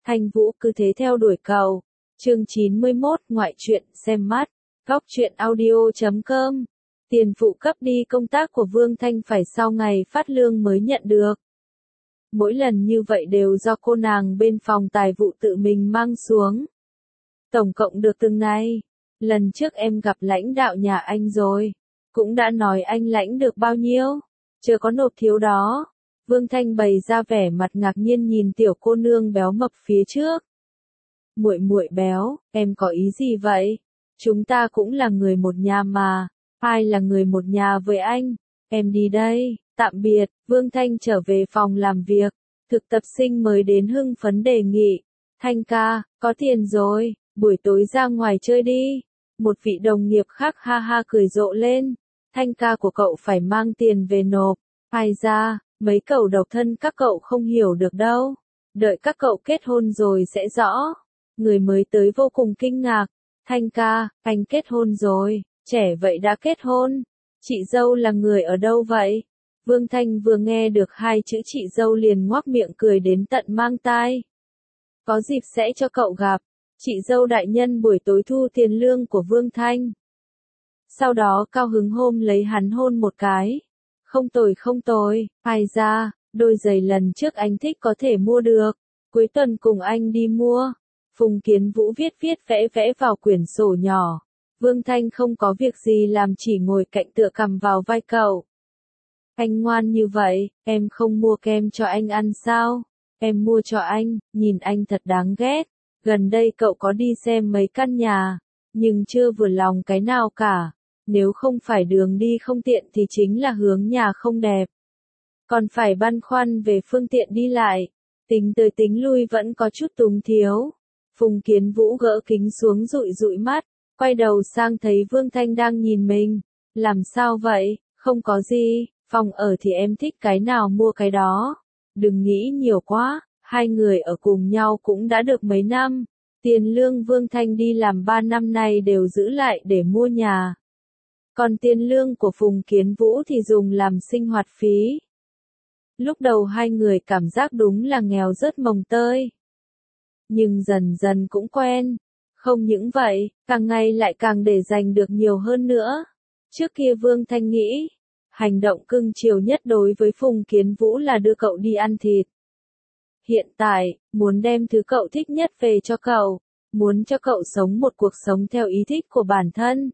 Thanh Vũ cứ thế theo đuổi cậu. Chương 91 ngoại truyện xem mắt. Góc truyện audio.com. Tiền phụ cấp đi công tác của Vương Thanh phải sau ngày phát lương mới nhận được. Mỗi lần như vậy đều do cô nàng bên phòng tài vụ tự mình mang xuống. Tổng cộng được từng này. Lần trước em gặp lãnh đạo nhà anh rồi. Cũng đã nói anh lãnh được bao nhiêu. Chưa có nộp thiếu đó. Vương Thanh bày ra vẻ mặt ngạc nhiên nhìn tiểu cô nương béo mập phía trước. Muội muội béo, em có ý gì vậy? Chúng ta cũng là người một nhà mà. Ai là người một nhà với anh? Em đi đây, tạm biệt. Vương Thanh trở về phòng làm việc. Thực tập sinh mới đến hưng phấn đề nghị. Thanh ca, có tiền rồi, buổi tối ra ngoài chơi đi. Một vị đồng nghiệp khác ha ha cười rộ lên. Thanh ca của cậu phải mang tiền về nộp. Ai ra, mấy cậu độc thân các cậu không hiểu được đâu. Đợi các cậu kết hôn rồi sẽ rõ. Người mới tới vô cùng kinh ngạc. Thanh ca, anh kết hôn rồi, trẻ vậy đã kết hôn. Chị dâu là người ở đâu vậy? Vương Thanh vừa nghe được hai chữ chị dâu liền ngoác miệng cười đến tận mang tai. Có dịp sẽ cho cậu gặp. Chị dâu đại nhân buổi tối thu tiền lương của Vương Thanh. Sau đó cao hứng hôm lấy hắn hôn một cái. Không tồi, ai ra, đôi giày lần trước anh thích có thể mua được. Cuối tuần cùng anh đi mua. Phùng Kiến Vũ viết vẽ vẽ vào quyển sổ nhỏ. Vương Thanh không có việc gì làm chỉ ngồi cạnh tựa cằm vào vai cậu. Anh ngoan như vậy, em không mua kem cho anh ăn sao? Em mua cho anh, nhìn anh thật đáng ghét. Gần đây cậu có đi xem mấy căn nhà, nhưng chưa vừa lòng cái nào cả. Nếu không phải đường đi không tiện thì chính là hướng nhà không đẹp. Còn phải băn khoăn về phương tiện đi lại. Tính tới tính lui vẫn có chút túng thiếu. Phùng Kiến Vũ gỡ kính xuống dụi mắt, quay đầu sang thấy Vương Thanh đang nhìn mình. Làm sao vậy? Không có gì, phòng ở thì em thích cái nào mua cái đó. Đừng nghĩ nhiều quá, hai người ở cùng nhau cũng đã được mấy năm. Tiền lương Vương Thanh đi làm 3 năm nay đều giữ lại để mua nhà. Còn tiền lương của Phùng Kiến Vũ thì dùng làm sinh hoạt phí. Lúc đầu hai người cảm giác đúng là nghèo rớt mồng tơi. Nhưng dần dần cũng quen. Không những vậy, càng ngày lại càng để dành được nhiều hơn nữa. Trước kia Vương Thanh nghĩ, hành động cưng chiều nhất đối với Phùng Kiến Vũ là đưa cậu đi ăn thịt. Hiện tại, muốn đem thứ cậu thích nhất về cho cậu, muốn cho cậu sống một cuộc sống theo ý thích của bản thân.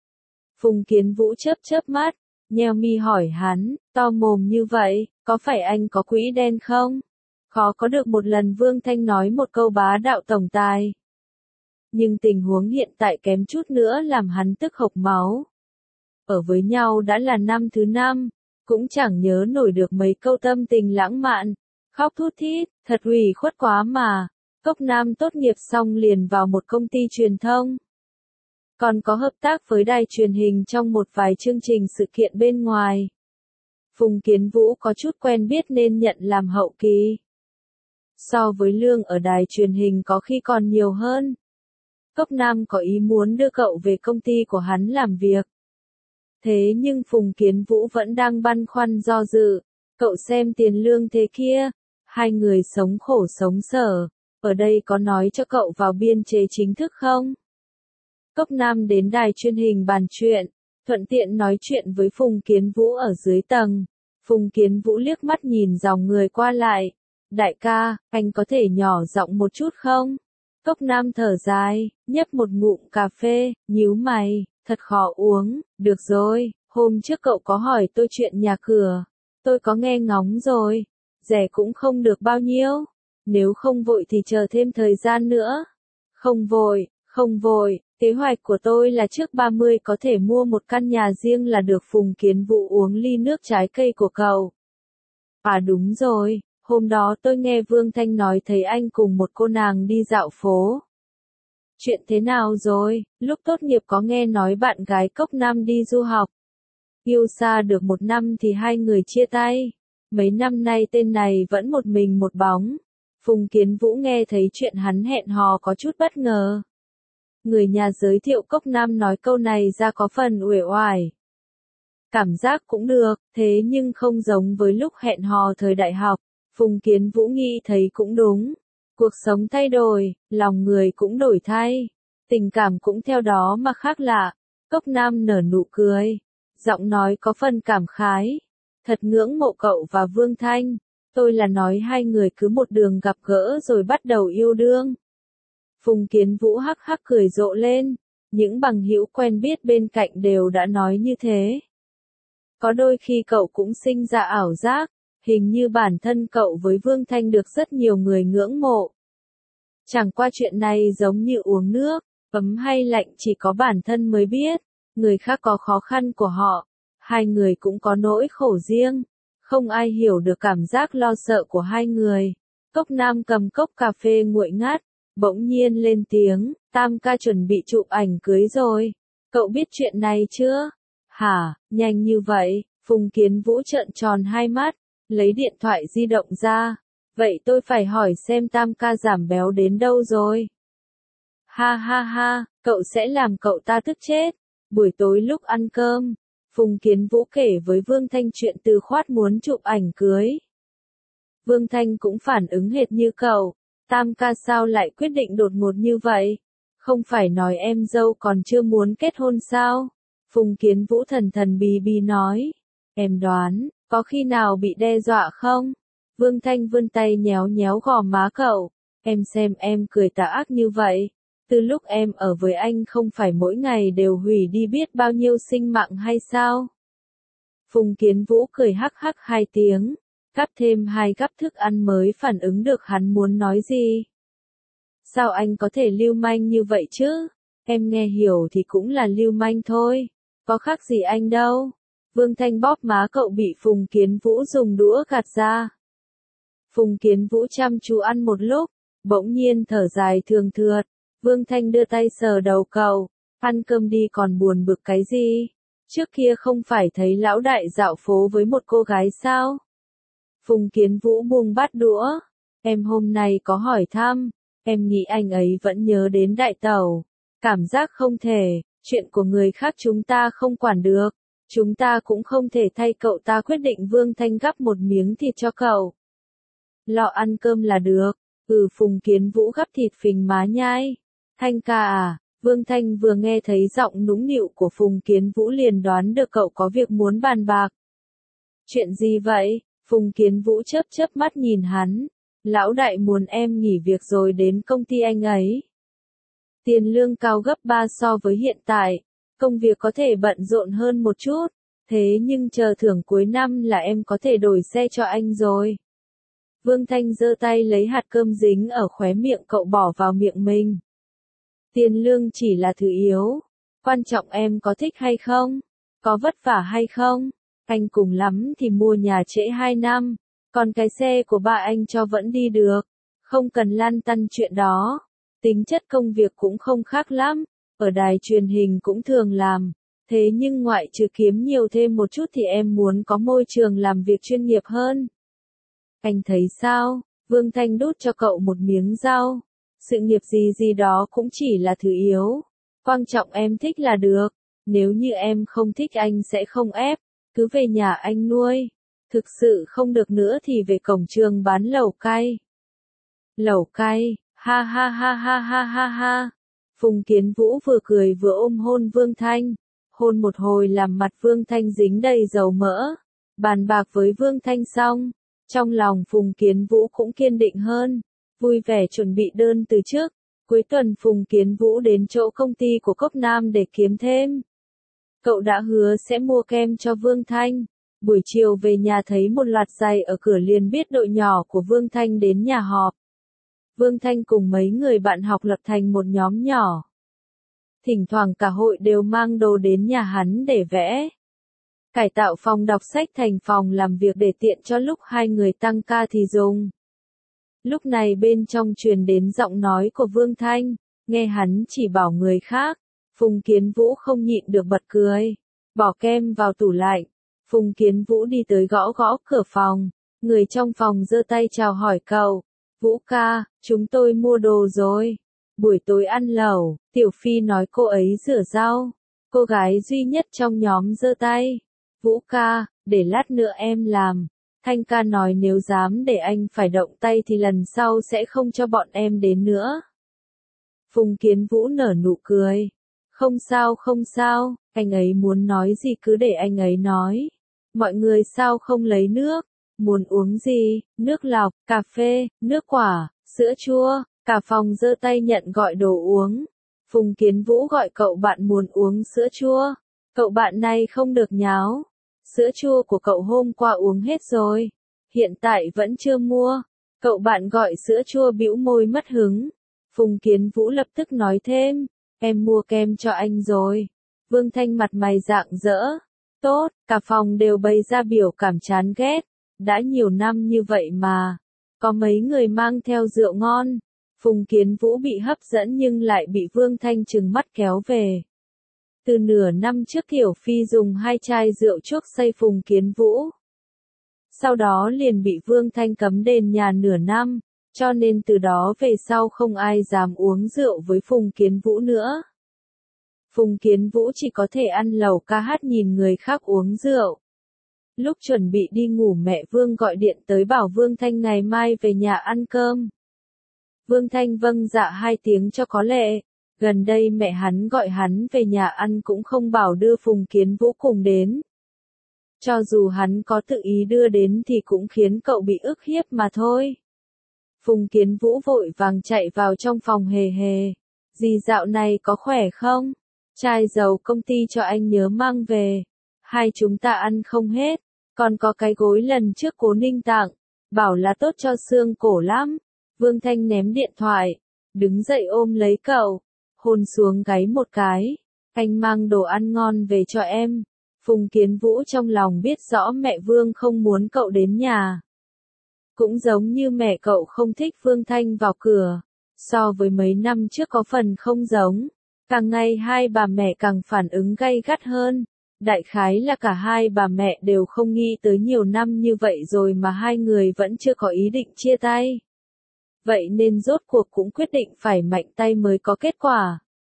Phùng Kiến Vũ chớp mắt, nheo mi hỏi hắn, to mồm như vậy, có phải anh có quỹ đen không? Khó có được một lần Vương Thanh nói một câu bá đạo tổng tài. Nhưng tình huống hiện tại kém chút nữa làm hắn tức hộc máu. Ở với nhau đã là năm thứ 5, cũng chẳng nhớ nổi được mấy câu tâm tình lãng mạn. Khóc thút thít, thật ủy khuất quá mà. Cốc Nam tốt nghiệp xong liền vào một công ty truyền thông. Còn có hợp tác với đài truyền hình trong một vài chương trình sự kiện bên ngoài. Phùng Kiến Vũ có chút quen biết nên nhận làm hậu kỳ. So với lương ở đài truyền hình có khi còn nhiều hơn. Cốc Nam có ý muốn đưa cậu về công ty của hắn làm việc. Thế nhưng Phùng Kiến Vũ vẫn đang băn khoăn do dự. Cậu xem tiền lương thế kia. Hai người sống khổ sống sở. Ở đây có nói cho cậu vào biên chế chính thức không? Cốc Nam đến đài truyền hình bàn chuyện. Thuận tiện nói chuyện với Phùng Kiến Vũ ở dưới tầng. Phùng Kiến Vũ liếc mắt nhìn dòng người qua lại. Đại ca, anh có thể nhỏ giọng một chút không? Cốc Nam thở dài, nhấp một ngụm cà phê, nhíu mày, thật khó uống. Được rồi, hôm trước cậu có hỏi tôi chuyện nhà cửa. Tôi có nghe ngóng rồi. Rẻ cũng không được bao nhiêu. Nếu không vội thì chờ thêm thời gian nữa. Không vội. Kế hoạch của tôi là trước 30 có thể mua một căn nhà riêng là được. Phùng Kiến Vũ uống ly nước trái cây của cậu. À đúng rồi, hôm đó tôi nghe Vương Thanh nói thấy anh cùng một cô nàng đi dạo phố. Chuyện thế nào rồi? Lúc tốt nghiệp có nghe nói bạn gái Cốc Nam đi du học. Yêu xa được 1 năm thì hai người chia tay. Mấy năm nay tên này vẫn một mình một bóng. Phùng Kiến Vũ nghe thấy chuyện hắn hẹn hò có chút bất ngờ. Người nhà giới thiệu Cốc Nam nói câu này ra có phần uể oải. Cảm giác cũng được, thế nhưng không giống với lúc hẹn hò thời đại học. Phùng Kiến Vũ nghĩ thấy cũng đúng. Cuộc sống thay đổi, lòng người cũng đổi thay. Tình cảm cũng theo đó mà khác lạ. Cốc Nam nở nụ cười. Giọng nói có phần cảm khái. Thật ngưỡng mộ cậu và Vương Thanh. Tôi là nói hai người cứ một đường gặp gỡ rồi bắt đầu yêu đương. Phùng Kiến Vũ hắc hắc cười rộ lên. Những bằng hữu quen biết bên cạnh đều đã nói như thế. Có đôi khi cậu cũng sinh ra ảo giác. Hình như bản thân cậu với Vương Thanh được rất nhiều người ngưỡng mộ. Chẳng qua chuyện này giống như uống nước, ấm hay lạnh chỉ có bản thân mới biết, người khác có khó khăn của họ, hai người cũng có nỗi khổ riêng, không ai hiểu được cảm giác lo sợ của hai người. Cốc Nam cầm cốc cà phê nguội ngát, bỗng nhiên lên tiếng, Tam ca chuẩn bị chụp ảnh cưới rồi, cậu biết chuyện này chưa? Hả, nhanh như vậy, Phùng Kiến Vũ trợn tròn hai mắt, lấy điện thoại di động ra. Vậy tôi phải hỏi xem Tam ca giảm béo đến đâu rồi? Ha ha ha, cậu sẽ làm cậu ta tức chết. Buổi tối lúc ăn cơm, Phùng Kiến Vũ kể với Vương Thanh chuyện Từ Khoát muốn chụp ảnh cưới. Vương Thanh cũng phản ứng hệt như cậu. Tam ca sao lại quyết định đột ngột như vậy? Không phải nói em dâu còn chưa muốn kết hôn sao? Phùng Kiến Vũ thần thần bí bí nói. Em đoán, có khi nào bị đe dọa không? Vương Thanh vươn tay nhéo nhéo gò má cậu. Em xem em cười tà ác như vậy. Từ lúc em ở với anh không phải mỗi ngày đều hủy đi biết bao nhiêu sinh mạng hay sao? Phùng Kiến Vũ cười hắc hắc hai tiếng. Gắp thêm hai gắp thức ăn mới phản ứng được hắn muốn nói gì. Sao anh có thể lưu manh như vậy chứ? Em nghe hiểu thì cũng là lưu manh thôi. Có khác gì anh đâu. Vương Thanh bóp má cậu bị Phùng Kiến Vũ dùng đũa gạt ra. Phùng Kiến Vũ chăm chú ăn một lúc, bỗng nhiên thở dài thường thượt. Vương Thanh đưa tay sờ đầu cậu, ăn cơm đi còn buồn bực cái gì? Trước kia không phải thấy lão đại dạo phố với một cô gái sao? Phùng Kiến Vũ buông bát đũa. Em hôm nay có hỏi thăm, em nghĩ anh ấy vẫn nhớ đến đại tẩu. Cảm giác không thể, chuyện của người khác chúng ta không quản được. Chúng ta cũng không thể thay cậu ta quyết định. Vương Thanh gắp một miếng thịt cho cậu. Lọ ăn cơm là được. Phùng Kiến Vũ gắp thịt phình má nhai. Thanh ca à, Vương Thanh vừa nghe thấy giọng nũng nịu của Phùng Kiến Vũ liền đoán được cậu có việc muốn bàn bạc. Chuyện gì vậy? Phùng Kiến Vũ chớp chớp mắt nhìn hắn. Lão đại muốn em nghỉ việc rồi đến công ty anh ấy. Tiền lương cao gấp 3 so với hiện tại. Công việc có thể bận rộn hơn một chút. Thế nhưng chờ thưởng cuối năm là em có thể đổi xe cho anh rồi. Vương Thanh giơ tay lấy hạt cơm dính ở khóe miệng cậu bỏ vào miệng mình. Tiền lương chỉ là thứ yếu. Quan trọng em có thích hay không? Có vất vả hay không? Anh cùng lắm thì mua nhà trễ 2 năm. Còn cái xe của ba anh cho vẫn đi được. Không cần lăn tăn chuyện đó. Tính chất công việc cũng không khác lắm. Ở đài truyền hình cũng thường làm. Thế nhưng ngoại trừ kiếm nhiều thêm một chút thì em muốn có môi trường làm việc chuyên nghiệp hơn. Anh thấy sao? Vương Thanh đút cho cậu một miếng rau. Sự nghiệp gì gì đó cũng chỉ là thứ yếu. Quan trọng em thích là được. Nếu như em không thích anh sẽ không ép. Cứ về nhà anh nuôi. Thực sự không được nữa thì về cổng trường bán lẩu cay. Lẩu cay, ha ha ha ha ha ha ha. Phùng Kiến Vũ vừa cười vừa ôm hôn Vương Thanh. Hôn một hồi làm mặt Vương Thanh dính đầy dầu mỡ. Bàn bạc với Vương Thanh xong. Trong lòng Phùng Kiến Vũ cũng kiên định hơn. Vui vẻ chuẩn bị đơn từ trước. Cuối tuần Phùng Kiến Vũ đến chỗ công ty của Cốc Nam để kiếm thêm. Cậu đã hứa sẽ mua kem cho Vương Thanh. Buổi chiều về nhà thấy một loạt giày ở cửa liền biết đội nhỏ của Vương Thanh đến nhà họp. Vương Thanh cùng mấy người bạn học lập thành một nhóm nhỏ. Thỉnh thoảng cả hội đều mang đồ đến nhà hắn để vẽ. Cải tạo phòng đọc sách thành phòng làm việc để tiện cho lúc hai người tăng ca thì dùng. Lúc này bên trong truyền đến giọng nói của Vương Thanh, nghe hắn chỉ bảo người khác. Phùng Kiến Vũ không nhịn được bật cười. Bỏ kem vào tủ lạnh. Phùng Kiến Vũ đi tới gõ gõ cửa phòng. Người trong phòng giơ tay chào hỏi cậu. Vũ ca, chúng tôi mua đồ rồi. Buổi tối ăn lẩu, Tiểu Phi nói cô ấy rửa rau. Cô gái duy nhất trong nhóm giơ tay. Vũ ca, để lát nữa em làm. Thanh ca nói nếu dám để anh phải động tay thì lần sau sẽ không cho bọn em đến nữa. Phùng Kiến Vũ nở nụ cười. Không sao không sao, anh ấy muốn nói gì cứ để anh ấy nói. Mọi người sao không lấy nước? Muốn uống gì? Nước lọc, cà phê, nước quả, sữa chua. Cả phòng giơ tay nhận gọi đồ uống. Phùng Kiến Vũ gọi cậu bạn muốn uống sữa chua. Cậu bạn này không được nháo. Sữa chua của cậu hôm qua uống hết rồi. Hiện tại vẫn chưa mua. Cậu bạn gọi sữa chua bĩu môi mất hứng. Phùng Kiến Vũ lập tức nói thêm. Em mua kem cho anh rồi. Vương Thanh mặt mày rạng rỡ. Tốt, cả phòng đều bày ra biểu cảm chán ghét. Đã nhiều năm như vậy mà. Có mấy người mang theo rượu ngon. Phùng Kiến Vũ bị hấp dẫn nhưng lại bị Vương Thanh trừng mắt kéo về. Từ nửa năm trước Tiểu Phi dùng 2 chai rượu chuốc say Phùng Kiến Vũ. Sau đó liền bị Vương Thanh cấm đền nhà nửa năm, cho nên từ đó về sau không ai dám uống rượu với Phùng Kiến Vũ nữa. Phùng Kiến Vũ chỉ có thể ăn lẩu ca hát nhìn người khác uống rượu. Lúc chuẩn bị đi ngủ mẹ Vương gọi điện tới bảo Vương Thanh ngày mai về nhà ăn cơm. Vương Thanh vâng dạ 2 tiếng cho có lệ. Gần đây mẹ hắn gọi hắn về nhà ăn cũng không bảo đưa Phùng Kiến Vũ cùng đến. Cho dù hắn có tự ý đưa đến thì cũng khiến cậu bị ức hiếp mà thôi. Phùng Kiến Vũ vội vàng chạy vào trong phòng hề hề. Dì dạo này có khỏe không? Chai dầu công ty cho anh nhớ mang về. Hai chúng ta ăn không hết. Còn có cái gối lần trước Cố Ninh tặng. Bảo là tốt cho xương cổ lắm. Vương Thanh ném điện thoại. Đứng dậy ôm lấy cậu. Hôn xuống gáy một cái. Anh mang đồ ăn ngon về cho em. Phùng Kiến Vũ trong lòng biết rõ mẹ Vương không muốn cậu đến nhà. Cũng giống như mẹ cậu không thích Vương Thanh vào cửa. So với mấy năm trước có phần không giống. Càng ngày hai bà mẹ càng phản ứng gay gắt hơn. Đại khái là cả hai bà mẹ đều không nghĩ tới nhiều năm như vậy rồi mà hai người vẫn chưa có ý định chia tay. Vậy nên rốt cuộc cũng quyết định phải mạnh tay mới có kết quả.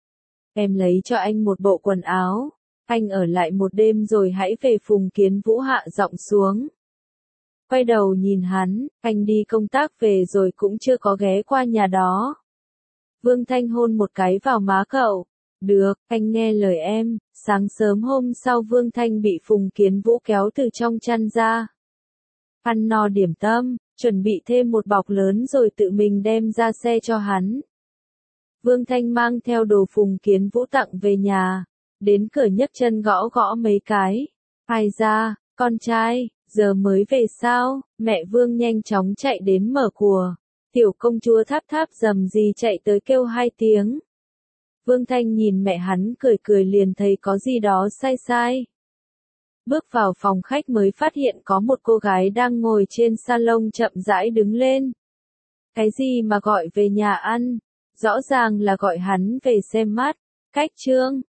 Em lấy cho anh một bộ quần áo. Anh ở lại một đêm rồi hãy về. Phùng Kiến Vũ hạ giọng xuống. Quay đầu nhìn hắn, anh đi công tác về rồi cũng chưa có ghé qua nhà đó. Vương Thanh hôn một cái vào má cậu. Được, anh nghe lời em. Sáng sớm hôm sau Vương Thanh bị Phùng Kiến Vũ kéo từ trong chăn ra. Ăn no điểm tâm, chuẩn bị thêm một bọc lớn rồi tự mình đem ra xe cho hắn. Vương Thanh mang theo đồ Phùng Kiến Vũ tặng về nhà. Đến cửa nhấc chân gõ gõ mấy cái. Ai ra, con trai, giờ mới về sao? Mẹ Vương nhanh chóng chạy đến mở cửa. Tiểu công chúa tháp tháp rầm rì chạy tới kêu 2 tiếng. Vương Thanh nhìn mẹ hắn cười cười liền thấy có gì đó sai sai. Bước vào phòng khách mới phát hiện có một cô gái đang ngồi trên salon chậm rãi đứng lên. Cái gì mà gọi về nhà ăn? Rõ ràng là gọi hắn về xem mắt. Cách Trương,